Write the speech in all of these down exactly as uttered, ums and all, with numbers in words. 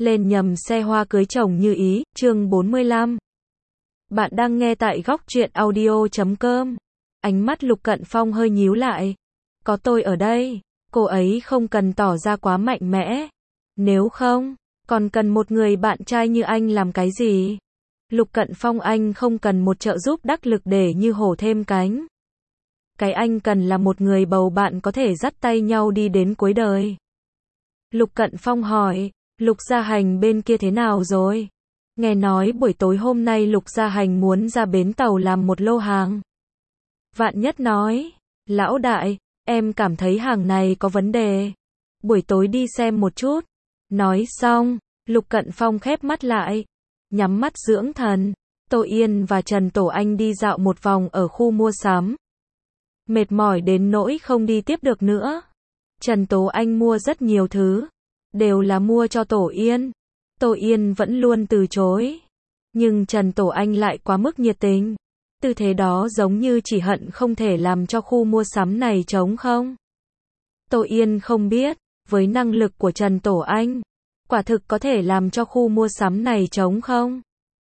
lên nhầm xe hoa cưới chồng như ý, chương bốn mươi lăm. Bạn đang nghe tại góc truyện audio chấm com. Ánh mắt Lục Cận Phong hơi nhíu lại. Có tôi ở đây, cô ấy không cần tỏ ra quá mạnh mẽ. Nếu không, còn cần một người bạn trai như anh làm cái gì? Lục Cận Phong, anh không cần một trợ giúp đắc lực để như hổ thêm cánh. Cái anh cần là một người bầu bạn có thể dắt tay nhau đi đến cuối đời. Lục Cận Phong hỏi, Lục Gia Hành bên kia thế nào rồi? Nghe nói buổi tối hôm nay Lục Gia Hành muốn ra bến tàu làm một lô hàng. Vạn Nhất nói, lão đại, em cảm thấy hàng này có vấn đề. Buổi tối đi xem một chút. Nói xong, Lục Cận Phong khép mắt lại, nhắm mắt dưỡng thần. Tô Yên và Trần Tổ Anh đi dạo một vòng ở khu mua sắm. Mệt mỏi đến nỗi không đi tiếp được nữa. Trần Tố Anh mua rất nhiều thứ, đều là mua cho Tổ Yên. Tổ Yên vẫn luôn từ chối, nhưng Trần Tổ Anh lại quá mức nhiệt tình. Tư thế đó giống như chỉ hận không thể làm cho khu mua sắm này trống không. Tổ Yên không biết, với năng lực của Trần Tổ Anh, quả thực có thể làm cho khu mua sắm này trống không.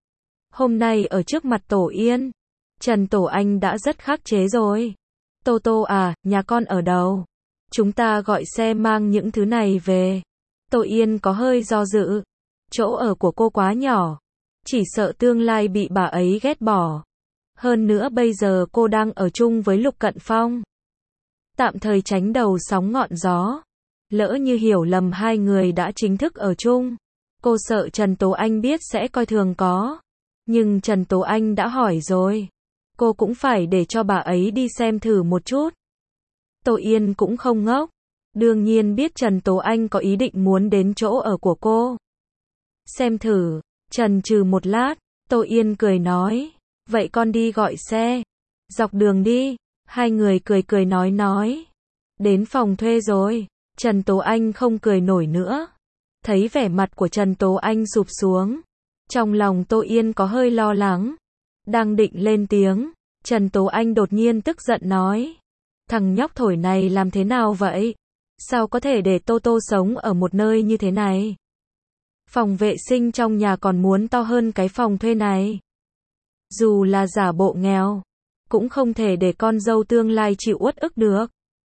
Hôm nay ở trước mặt Tổ Yên, Trần Tổ Anh đã rất khắc chế rồi. Tô Tô à, nhà con ở đâu? Chúng ta gọi xe mang những thứ này về. Tô Yên có hơi do dự. Chỗ ở của cô quá nhỏ, chỉ sợ tương lai bị bà ấy ghét bỏ. Hơn nữa bây giờ cô đang ở chung với Lục Cận Phong. Tạm thời tránh đầu sóng ngọn gió. Lỡ như hiểu lầm hai người đã chính thức ở chung. Cô sợ Trần Tố Anh biết sẽ coi thường có. Nhưng Trần Tố Anh đã hỏi rồi. Cô cũng phải để cho bà ấy đi xem thử một chút. Tô Yên cũng không ngốc. Đương nhiên biết Trần Tố Anh có ý định muốn đến chỗ ở của cô. Xem thử, chần chừ một lát, Tô Yên cười nói, vậy con đi gọi xe. Dọc đường đi, hai người cười cười nói nói. Đến phòng thuê rồi, Trần Tố Anh không cười nổi nữa. Thấy vẻ mặt của Trần Tố Anh sụp xuống. Trong lòng Tô Yên có hơi lo lắng. Đang định lên tiếng, Trần Tố Anh đột nhiên tức giận nói. Thằng nhóc thổi này làm thế nào vậy? Sao có thể để Tô Tô sống ở một nơi như thế này? Phòng vệ sinh trong nhà còn muốn to hơn cái phòng thuê này. Dù là giả bộ nghèo, cũng không thể để con dâu tương lai chịu uất ức được.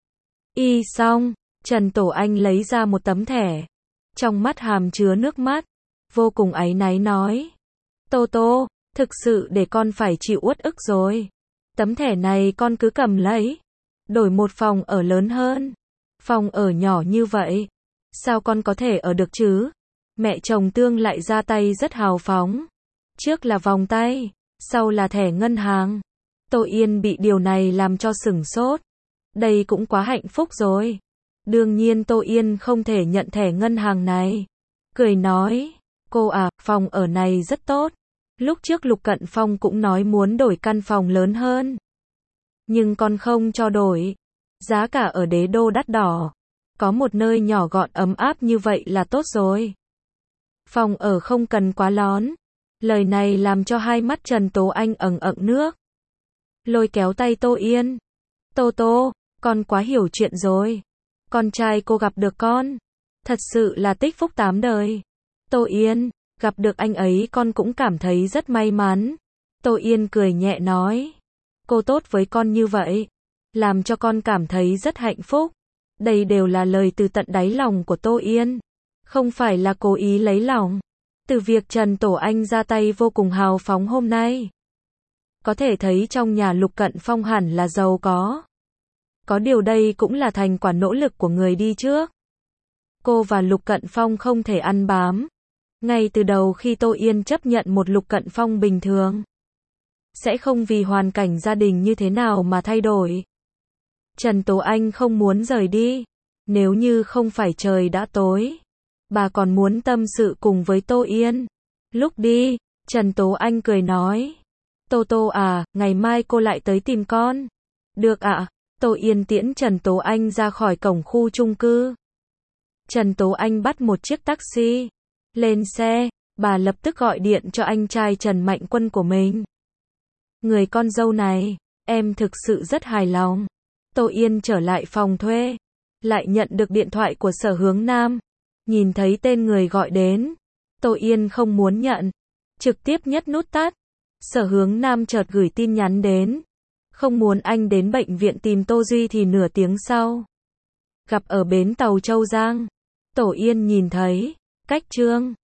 Y xong, Trần Tổ Anh lấy ra một tấm thẻ. Trong mắt hàm chứa nước mắt, vô cùng áy náy nói. Tô Tô, thực sự để con phải chịu uất ức rồi. Tấm thẻ này con cứ cầm lấy. Đổi một phòng ở lớn hơn. Phòng ở nhỏ như vậy, sao con có thể ở được chứ? Mẹ chồng tương lại ra tay rất hào phóng. Trước là vòng tay, sau là thẻ ngân hàng. Tô Yên bị điều này làm cho sửng sốt. Đây cũng quá hạnh phúc rồi. Đương nhiên Tô Yên không thể nhận thẻ ngân hàng này. Cười nói, cô à, phòng ở này rất tốt. Lúc trước Lục Cận Phong cũng nói muốn đổi căn phòng lớn hơn. Nhưng con không cho đổi. Giá cả ở đế đô đắt đỏ. Có một nơi nhỏ gọn ấm áp như vậy là tốt rồi. Phòng ở không cần quá lón. Lời này làm cho hai mắt Trần Tố Anh ẩn ẩn nước. Lôi kéo tay Tô Yên. Tô Tô, con quá hiểu chuyện rồi. Con trai cô gặp được con. Thật sự là tích phúc tám đời. Tô Yên, gặp được anh ấy con cũng cảm thấy rất may mắn. Tô Yên cười nhẹ nói. Cô tốt với con như vậy. Làm cho con cảm thấy rất hạnh phúc. Đây đều là lời từ tận đáy lòng của Tô Yên. Không phải là cố ý lấy lòng. Từ việc Trần Tổ Anh ra tay vô cùng hào phóng hôm nay. Có thể thấy trong nhà Lục Cận Phong hẳn là giàu có. Có điều đây cũng là thành quả nỗ lực của người đi trước. Cô và Lục Cận Phong không thể ăn bám. Ngay từ đầu khi Tô Yên chấp nhận một Lục Cận Phong bình thường. Sẽ không vì hoàn cảnh gia đình như thế nào mà thay đổi. Trần Tố Anh không muốn rời đi. Nếu như không phải trời đã tối, bà còn muốn tâm sự cùng với Tô Yên. Lúc đi, Trần Tố Anh cười nói. Tô Tô à, ngày mai cô lại tới tìm con. Được ạ. À? Tô Yên tiễn Trần Tố Anh ra khỏi cổng khu chung cư. Trần Tố Anh bắt một chiếc taxi. Lên xe, bà lập tức gọi điện cho anh trai Trần Mạnh Quân của mình. Người con dâu này, em thực sự rất hài lòng. Tô Yên trở lại phòng thuê, lại nhận được điện thoại của Sở Hướng Nam. Nhìn thấy tên người gọi đến, Tô Yên không muốn nhận. Trực tiếp nhấp nút tắt. Sở Hướng Nam chợt gửi tin nhắn đến. Không muốn anh đến bệnh viện tìm Tô Duy thì nửa tiếng sau. Gặp ở bến tàu Châu Giang. Tổ Yên nhìn thấy. Cách Trương.